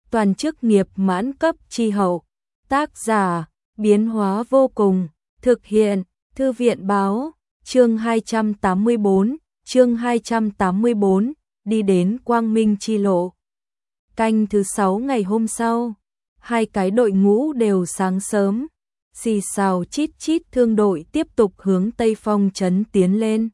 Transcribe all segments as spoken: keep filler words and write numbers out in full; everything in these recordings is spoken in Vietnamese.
toàn chức nghiệp mãn cấp chi hậu. Tác giả, biến hóa vô cùng, thực hiện, Thư viện báo, chương hai trăm tám mươi bốn, chương hai trăm tám mươi bốn, đi đến Quang Minh chi lộ. Canh thứ sáu ngày hôm sau, hai cái đội ngũ đều sáng sớm, xì xào chít chít thương đội tiếp tục hướng Tây Phong trấn tiến lên.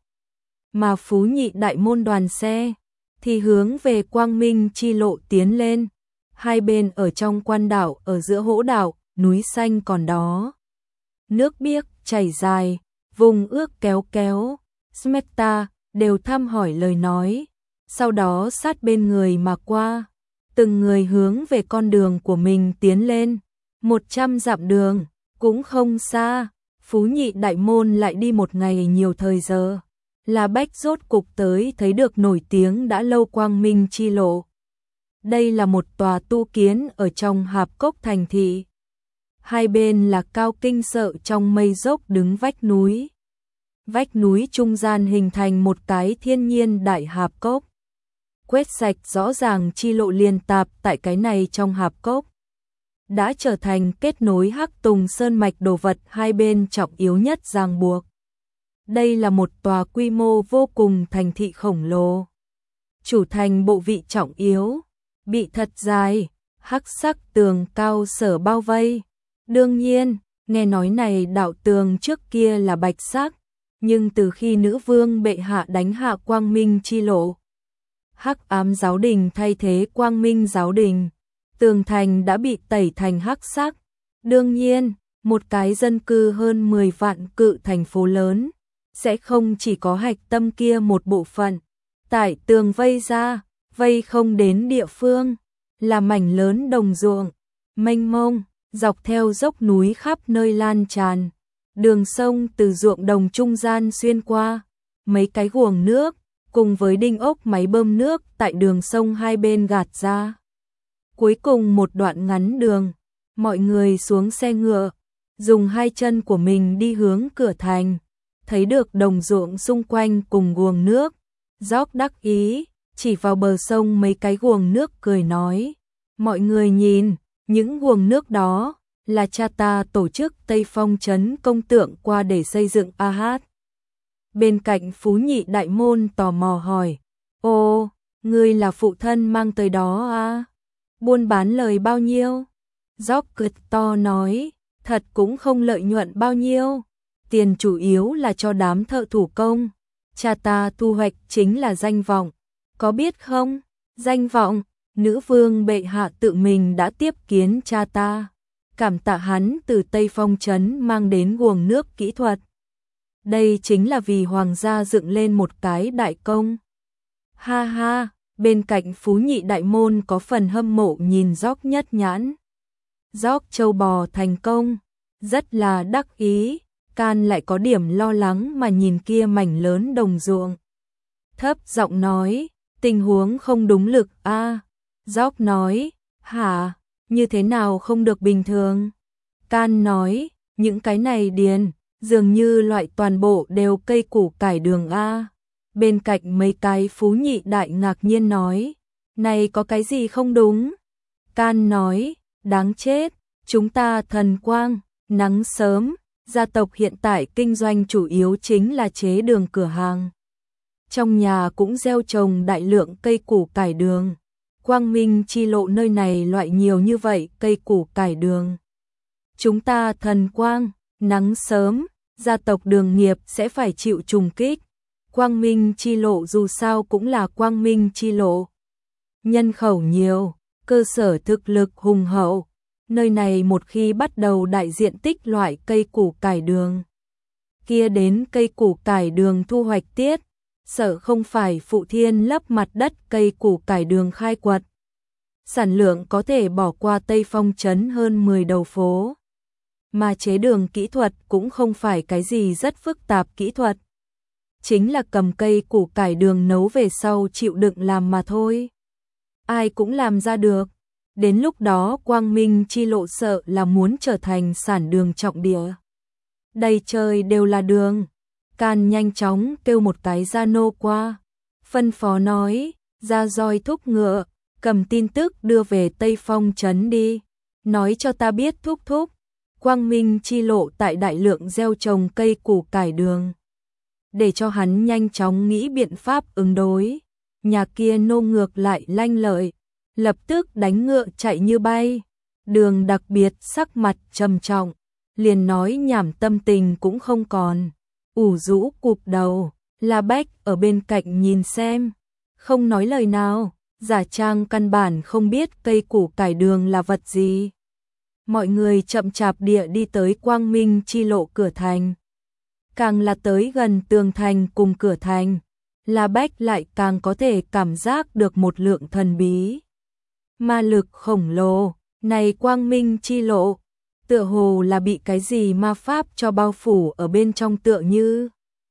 Mà Phú Nhị đại môn đoàn xe thì hướng về Quang Minh chi lộ tiến lên. Hai bên ở trong quan đảo, ở giữa hỗ đảo, núi xanh còn đó. Nước biếc chảy dài, vùng ước kéo kéo, Smeta đều thăm hỏi lời nói, sau đó sát bên người mà qua, từng người hướng về con đường của mình tiến lên. Một trăm dặm đường, cũng không xa, Phú Nhị đại môn lại đi một ngày nhiều thời giờ. Là Bách rốt cục tới thấy được nổi tiếng đã lâu Quang Minh chi lộ. Đây là một tòa tu kiến ở trong hạp cốc thành thị. Hai bên là cao kinh sợ trong mây dốc đứng vách núi. Vách núi trung gian hình thành một cái thiên nhiên đại hạp cốc. Quét sạch rõ ràng chi lộ liên tạp tại cái này trong hạp cốc. Đã trở thành kết nối Hắc Tùng Sơn mạch đồ vật hai bên trọng yếu nhất ràng buộc. Đây là một tòa quy mô vô cùng thành thị khổng lồ. Chủ thành bộ vị trọng yếu, bị thật dài, hắc sắc tường cao sở bao vây. Đương nhiên, nghe nói này đạo tường trước kia là bạch sắc, nhưng từ khi nữ vương bệ hạ đánh hạ Quang Minh chi lộ, Hắc ám giáo đình thay thế Quang Minh giáo đình, tường thành đã bị tẩy thành hắc sắc. Đương nhiên, một cái dân cư hơn mười vạn cự thành phố lớn sẽ không chỉ có hạch tâm kia một bộ phận. Tại tường vây ra, vây không đến địa phương, là mảnh lớn đồng ruộng, mênh mông, dọc theo dốc núi khắp nơi lan tràn. Đường sông từ ruộng đồng trung gian xuyên qua, mấy cái guồng nước, cùng với đinh ốc máy bơm nước tại đường sông hai bên gạt ra. Cuối cùng một đoạn ngắn đường, mọi người xuống xe ngựa, dùng hai chân của mình đi hướng cửa thành. Thấy được đồng ruộng xung quanh cùng guồng nước, Gióc đắc ý, chỉ vào bờ sông mấy cái guồng nước cười nói, mọi người nhìn, những guồng nước đó là cha ta tổ chức Tây Phong trấn công tượng qua để xây dựng a hát. Bên cạnh Phú Nhị đại môn tò mò hỏi, ô, ngươi là phụ thân mang tới đó à? Buôn bán lời bao nhiêu? Gióc cười to nói, thật cũng không lợi nhuận bao nhiêu. Tiền chủ yếu là cho đám thợ thủ công. Cha ta thu hoạch chính là danh vọng. Có biết không? Danh vọng, nữ vương bệ hạ tự mình đã tiếp kiến cha ta. Cảm tạ hắn từ Tây Phong trấn mang đến guồng nước kỹ thuật. Đây chính là vì hoàng gia dựng lên một cái đại công. Ha ha, bên cạnh Phú Nhị đại môn có phần hâm mộ nhìn Gióc nhất nhãn. Gióc châu bò thành công, rất là đắc ý. Can lại có điểm lo lắng mà nhìn kia mảnh lớn đồng ruộng. Thấp giọng nói, tình huống không đúng lực a. À. Gióc nói, hả, như thế nào không được bình thường? Can nói, những cái này điền, dường như loại toàn bộ đều cây củ cải đường a. À. Bên cạnh mấy cái Phú Nhị đại ngạc nhiên nói, này có cái gì không đúng? Can nói, đáng chết, chúng ta thần quang, nắng sớm. Gia tộc hiện tại kinh doanh chủ yếu chính là chế đường cửa hàng. Trong nhà cũng gieo trồng đại lượng cây củ cải đường. Quang Minh chi lộ nơi này loại nhiều như vậy cây củ cải đường. Chúng ta thần quang, nắng sớm, gia tộc đường nghiệp sẽ phải chịu trùng kích. Quang Minh chi lộ dù sao cũng là Quang Minh chi lộ. Nhân khẩu nhiều, cơ sở thực lực hùng hậu. Nơi này một khi bắt đầu đại diện tích loại cây củ cải đường, kia đến cây củ cải đường thu hoạch tiết, sợ không phải phụ thiên lấp mặt đất cây củ cải đường khai quật. Sản lượng có thể bỏ qua Tây Phong trấn hơn mười đầu phố. Mà chế đường kỹ thuật cũng không phải cái gì rất phức tạp kỹ thuật. Chính là cầm cây củ cải đường nấu về sau chịu đựng làm mà thôi. Ai cũng làm ra được. Đến lúc đó Quang Minh chi lộ sợ là muốn trở thành sản đường trọng địa. Đầy trời đều là đường. Can nhanh chóng kêu một cái gia nô qua. Phân phó nói, ra roi thúc ngựa, cầm tin tức đưa về Tây Phong trấn đi, nói cho ta biết thúc thúc, Quang Minh chi lộ tại đại lượng gieo trồng cây củ cải đường, để cho hắn nhanh chóng nghĩ biện pháp ứng đối. Nhà kia nô ngược lại lanh lợi, lập tức đánh ngựa chạy như bay. Đường đặc biệt sắc mặt trầm trọng, liền nói nhảm tâm tình cũng không còn, ủ rũ cụp đầu. La Bách ở bên cạnh nhìn xem, không nói lời nào, giả trang căn bản không biết cây củ cải đường là vật gì. Mọi người chậm chạp địa đi tới Quang Minh chi lộ cửa thành. Càng là tới gần tường thành cùng cửa thành, La Bách lại càng có thể cảm giác được một lượng thần bí. Ma lực khổng lồ, này Quang Minh chi lộ, tựa hồ là bị cái gì ma pháp cho bao phủ ở bên trong tựa như.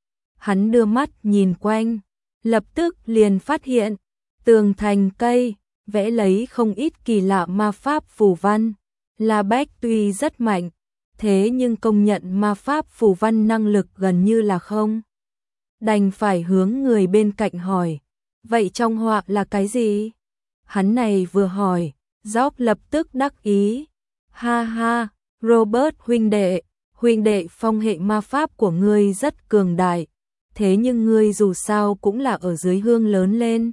Hắn đưa mắt nhìn quanh, lập tức liền phát hiện, tường thành cây, vẽ lấy không ít kỳ lạ ma pháp phù văn. La Bách tuy rất mạnh, thế nhưng công nhận ma pháp phù văn năng lực gần như là không. Đành phải hướng người bên cạnh hỏi, vậy trong họa là cái gì? Hắn này vừa hỏi, Gióc lập tức đắc ý. Ha ha, Robert huynh đệ, huynh đệ phong hệ ma pháp của ngươi rất cường đại, thế nhưng ngươi dù sao cũng là ở dưới hương lớn lên.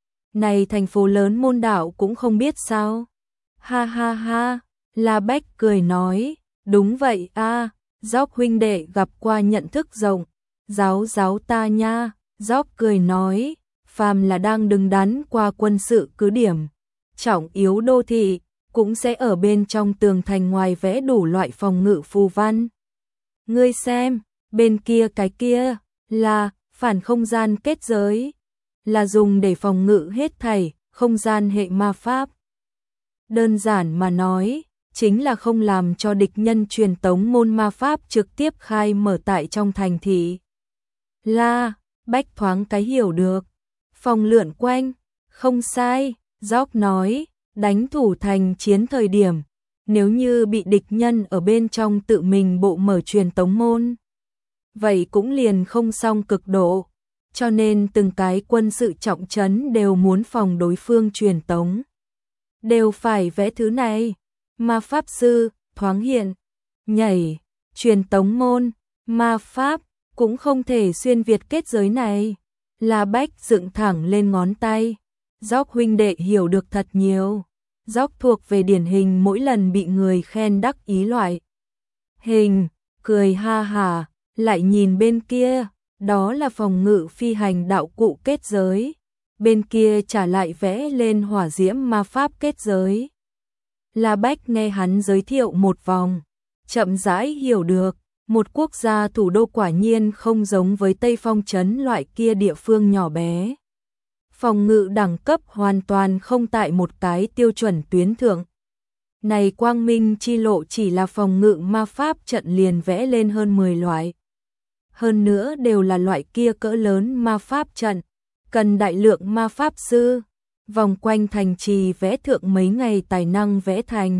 Này thành phố lớn môn đảo cũng không biết sao? Ha ha ha, La Bách cười nói, đúng vậy a, Gióc huynh đệ gặp qua nhận thức rộng, giáo giáo ta nha. Gióc cười nói, phàm là đang đứng đắn qua quân sự cứ điểm, trọng yếu đô thị, cũng sẽ ở bên trong tường thành ngoài vẽ đủ loại phòng ngự phù văn. Ngươi xem, bên kia cái kia, là phản không gian kết giới, là dùng để phòng ngự hết thảy, không gian hệ ma pháp. Đơn giản mà nói, chính là không làm cho địch nhân truyền tống môn ma pháp trực tiếp khai mở tại trong thành thị. La Bách thoáng cái hiểu được, phòng lượn quanh, không sai, Gióc nói, đánh thủ thành chiến thời điểm, nếu như bị địch nhân ở bên trong tự mình bộ mở truyền tống môn, vậy cũng liền không xong cực độ, cho nên từng cái quân sự trọng trấn đều muốn phòng đối phương truyền tống, đều phải vẽ thứ này. Ma pháp sư, thoáng hiện, nhảy, truyền tống môn, ma pháp, cũng không thể xuyên việt kết giới này. La Bách dựng thẳng lên ngón tay, Gióc huynh đệ hiểu được thật nhiều. Gióc thuộc về điển hình mỗi lần bị người khen đắc ý loại hình, cười ha hả, lại nhìn bên kia, đó là phòng ngự phi hành đạo cụ kết giới, bên kia trả lại vẽ lên hỏa diễm ma pháp kết giới. La Bách nghe hắn giới thiệu một vòng, chậm rãi hiểu được, một quốc gia thủ đô quả nhiên không giống với Tây Phong trấn loại kia địa phương nhỏ bé. Phòng ngự đẳng cấp hoàn toàn không tại một cái tiêu chuẩn tuyến thượng. Này Quang Minh chi lộ chỉ là phòng ngự ma pháp trận liền vẽ lên hơn mười loại. Hơn nữa đều là loại kia cỡ lớn ma pháp trận, cần đại lượng ma pháp sư, vòng quanh thành trì vẽ thượng mấy ngày tài năng vẽ thành.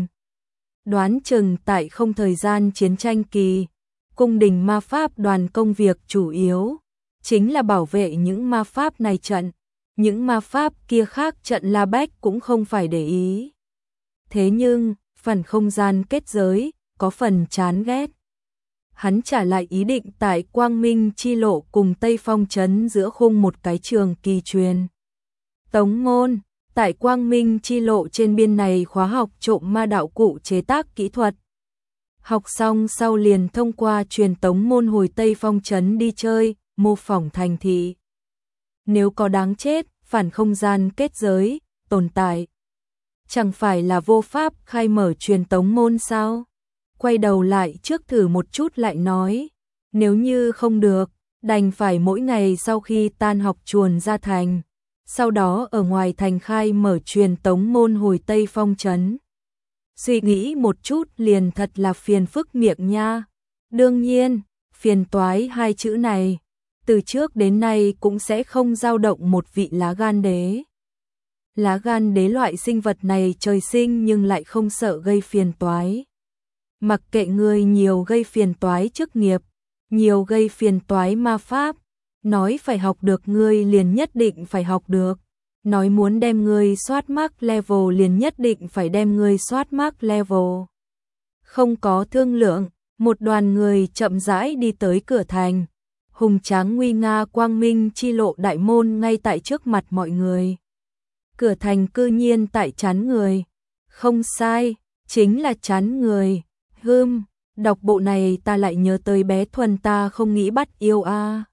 Đoán chừng tại không thời gian chiến tranh kỳ, cung đình ma pháp đoàn công việc chủ yếu chính là bảo vệ những ma pháp này trận, những ma pháp kia khác trận La Bách cũng không phải để ý. Thế nhưng, phần không gian kết giới, có phần chán ghét. Hắn trả lại ý định tại Quang Minh chi lộ cùng Tây Phong trấn giữa khung một cái trường kỳ truyền tống môn, tại Quang Minh chi lộ trên biên này khóa học trộm ma đạo cụ chế tác kỹ thuật. Học xong sau liền thông qua truyền tống môn hồi Tây Phong trấn đi chơi, mô phỏng thành thị. Nếu có đáng chết, phản không gian kết giới, tồn tại. Chẳng phải là vô pháp khai mở truyền tống môn sao? Quay đầu lại trước thử một chút lại nói. Nếu như không được, đành phải mỗi ngày sau khi tan học chuồn ra thành. Sau đó ở ngoài thành khai mở truyền tống môn hồi Tây Phong trấn. Suy nghĩ một chút liền thật là phiền phức miệng nha. Đương nhiên, phiền toái hai chữ này, từ trước đến nay cũng sẽ không dao động một vị lá gan đế. Lá gan đế loại sinh vật này trời sinh nhưng lại không sợ gây phiền toái. Mặc kệ người nhiều gây phiền toái chức nghiệp, nhiều gây phiền toái ma pháp, nói phải học được ngươi liền nhất định phải học được. nói muốn đem ngươi soát mark level liền nhất định phải đem ngươi soát mark level. Không có thương lượng, một đoàn người chậm rãi đi tới cửa thành. Hùng tráng nguy nga quang minh chi lộ đại môn ngay tại trước mặt mọi người. Cửa thành cư nhiên tại chắn người. Không sai, chính là chắn người. Hưm, đọc bộ này ta lại nhớ tới bé Thuần ta không nghĩ bắt yêu a.